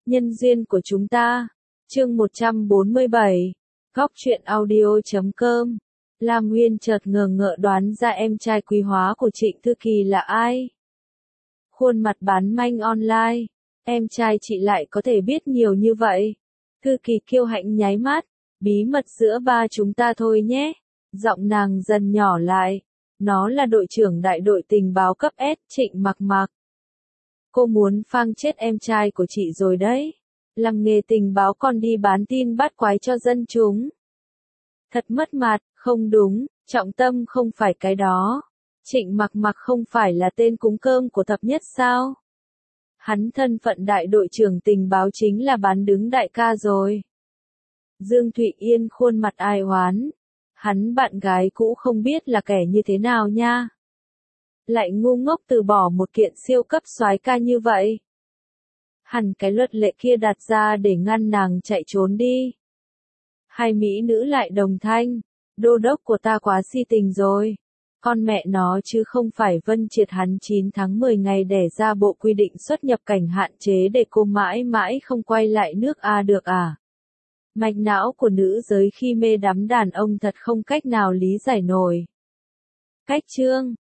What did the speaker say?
Nhân duyên của chúng ta. Chương 147. Góc truyện audio.com. Lam Nguyên chợt ngờ ngợ đoán ra em trai quý hóa của Trịnh Thư Kỳ là ai. Khuôn mặt bán manh online. Em trai chị lại có thể biết nhiều như vậy. Thư Kỳ kiêu hãnh nháy mắt. Bí mật giữa ba chúng ta thôi nhé. Giọng nàng dần nhỏ lại. Nó là đội trưởng đại đội tình báo cấp S, Trịnh Mặc Mặc. Cô muốn phang chết em trai của chị rồi đấy. Làm nghề tình báo còn đi bán tin bắt quái cho dân chúng. Thật mất mặt, không đúng, trọng tâm không phải cái đó. Trịnh Mặc Mặc không phải là tên cúng cơm của thập nhất sao? Hắn thân phận đại đội trưởng tình báo chính là bán đứng đại ca rồi. Dương Thụy Yên khuôn mặt ai oán. Hắn bạn gái cũ không biết là kẻ như thế nào nha. Lại ngu ngốc từ bỏ một kiện siêu cấp soái ca như vậy. Hẳn cái luật lệ kia đặt ra để ngăn nàng chạy trốn đi. Hai mỹ nữ lại đồng thanh. Đô đốc của ta quá si tình rồi. Con mẹ nó chứ không phải Vân Triệt hắn 9 tháng 10 ngày đẻ ra bộ quy định xuất nhập cảnh hạn chế để cô mãi mãi không quay lại nước A được à? Mạch não của nữ giới khi mê đắm đàn ông thật không cách nào lý giải nổi. Cách chương